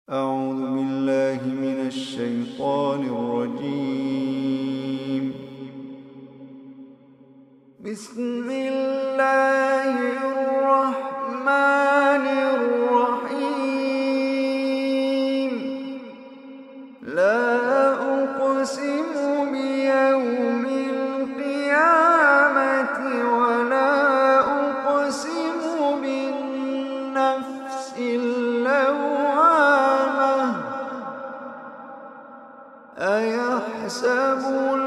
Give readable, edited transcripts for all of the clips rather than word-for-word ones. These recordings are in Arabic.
أعوذ بالله من الشيطان الرجيم. بسم الله الرحمن الرحيم. لا أقسم بيوم القيامة ولا أقسم بالنفس اللوامة. أيحسب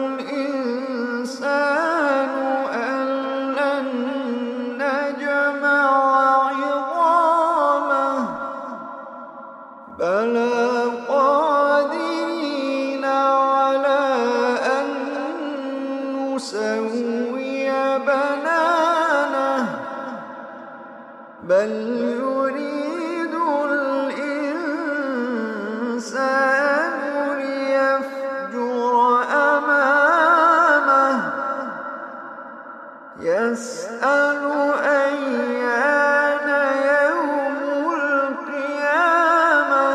الإنسان أن لن نجمع عظامه بلى قادرين على أن نسوي بنانه بل يريد الإنسان ليفجر أمامه يسأل أيان يوم القيامة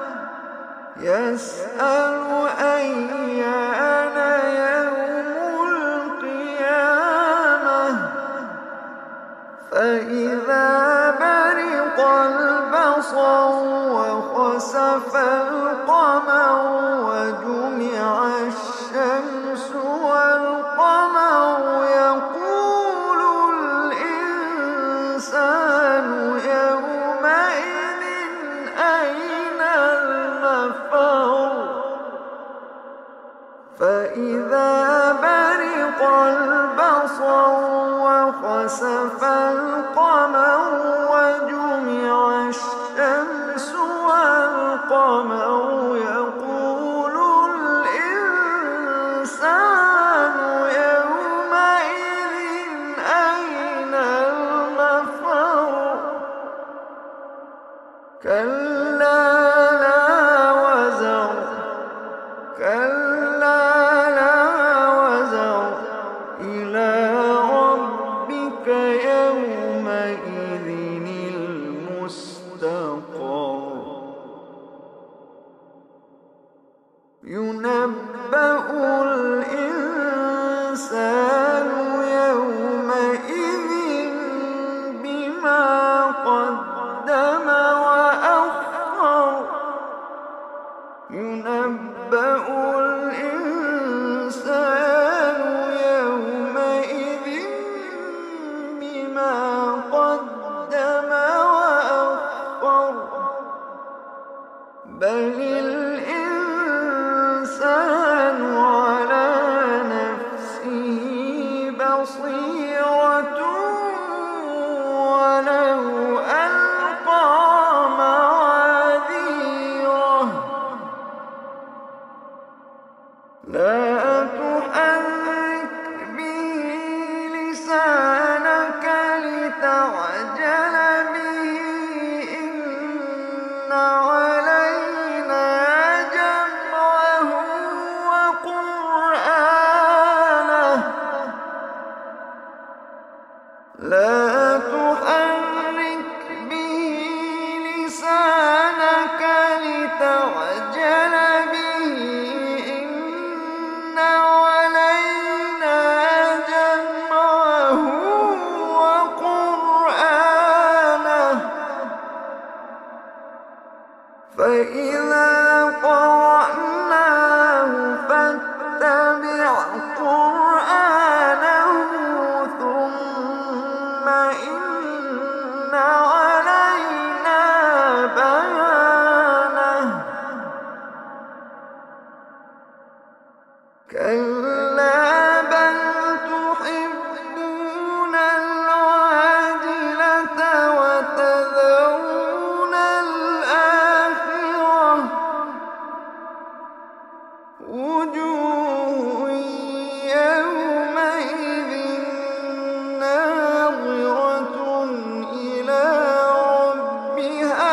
يسأل أيان يوم القيامة فإذا برق البصر وخسف القمر وجمع الشمس والقمر يقول الإنسان يومئذ أين المفر فإذا برق البصر وخسف القمر وجمع الشمس والقمر يقول الإنسان يومئذ أين المفر كلا لا وزر كلا لا وزر إلى ربك يومئذ المستقر ينبأ الإنسان يومئذ بما قدم وأخر ينبأ الإنسان يومئذ بما قدم وأخر بل الإنسان على نفسه بصيرة ولو ألقى معاذيره لا تحرك به لسانك لتعجل به إن علينا جمعه وقرآنه لا تحرك به لسانك لتعجل به إن علينا جمعه وقرآنه فإذا قرأناه فاتبع قرآنه ثم إن علينا بيانه كلا بل تحبون العاجلة وتذرون الآخرة وجوه يومئذ ناظرة إلى ربها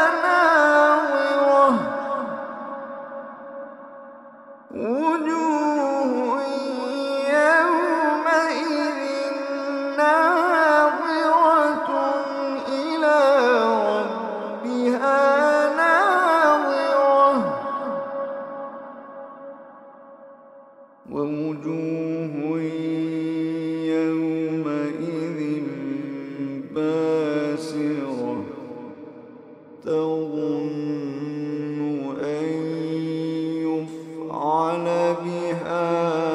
ناظرة وجوه أن يفعل بها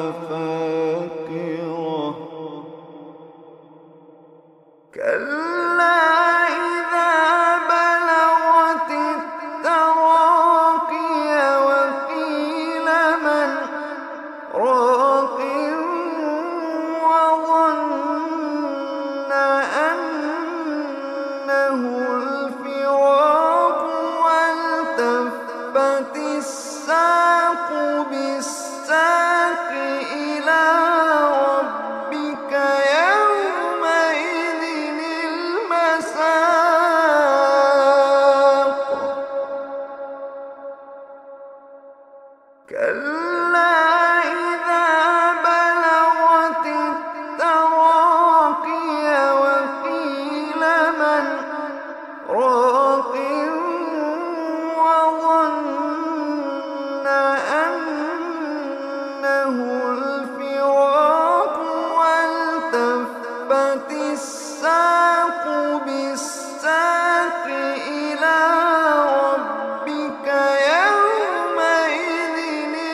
فاقرة كلا إذا بلغت التراقي وقيل من راق وظن أنه الفراق والتفت الساق بالساق إلى ربك يومئذ المساق كلا إذا بلغت التراقي وقيل من راق وظن أنه الفراق والتفت الساق بالساق إلى ربك يومئذ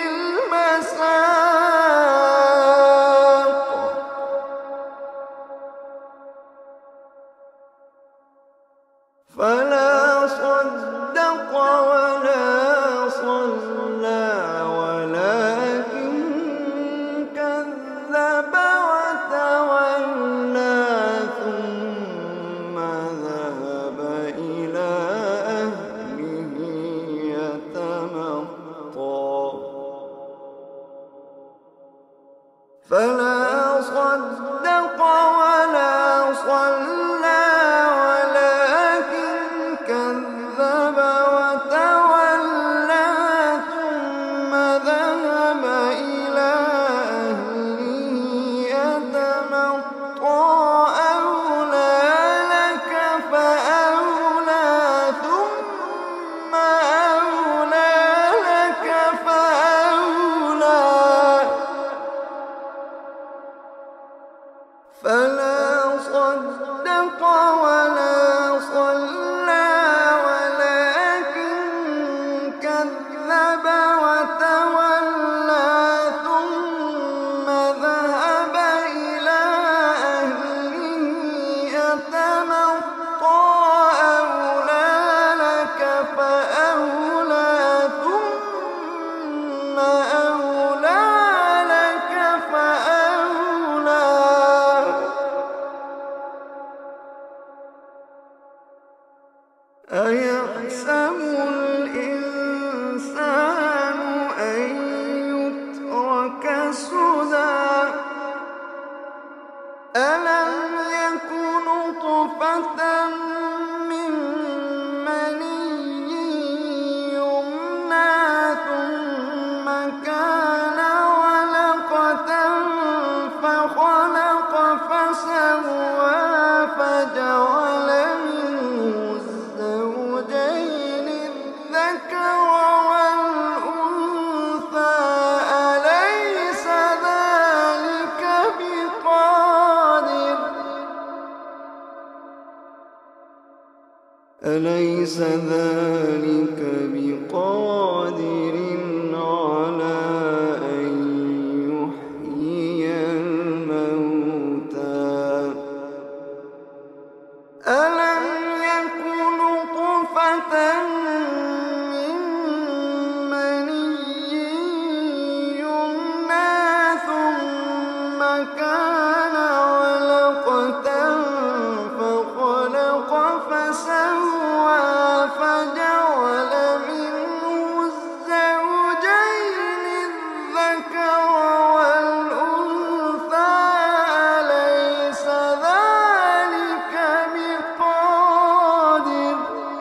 المساق فلا صدق ولا صلى ولكن كذب وتولى ثم ذهب إلى أهله يتمطى فلا صدق ولا صلى ولكن كذب وتولى ثم ذهب إلى أهله يتمطى أولى لك فأولى ثم أولى لك فأولى فلا صدق ولا صلى ولكن كذب وتولى ثم ذهب إلى أهله يتمطى أولى لك فأولى ثم أولى لك فأولى أيحسب الإنسان أن يترك سدى ألم يك نطفة من مني يمنى ثم كان علقة فخلق فسوى فجعل منه الزوجين الذكر والأنثى أليس ذلك بقادر على أن يحيي الموتى ألم يك نطفة من مني يمنى ثم كان علقة فخلق فسوى فجعل منه الزوجين الذكر والأنثى أليس ذلك بقادر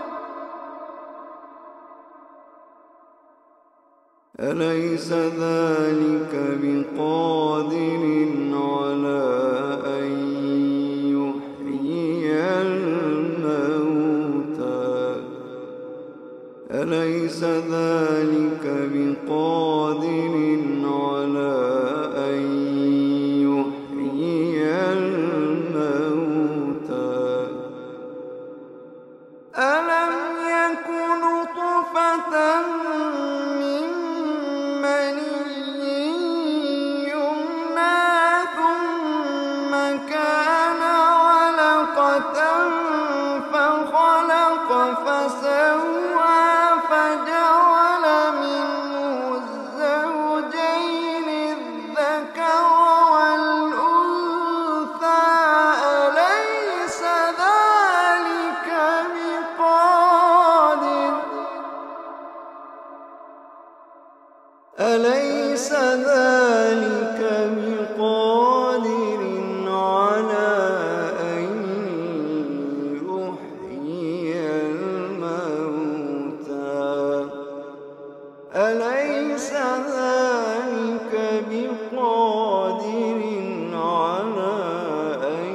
على أن يحيي الموتى أليس ذلك بقادر على أن يحيي الموتى ألم يكن من مني يمنى ثم كان علقة فخلق فسوى فجعل منه الزوجين الذكر والأنثى أليس ذلك بقادر على أن يحيي الموتى أليس ذلك بقادر على أن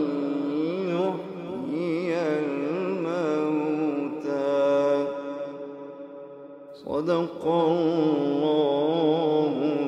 يحيي الموتى صدق الله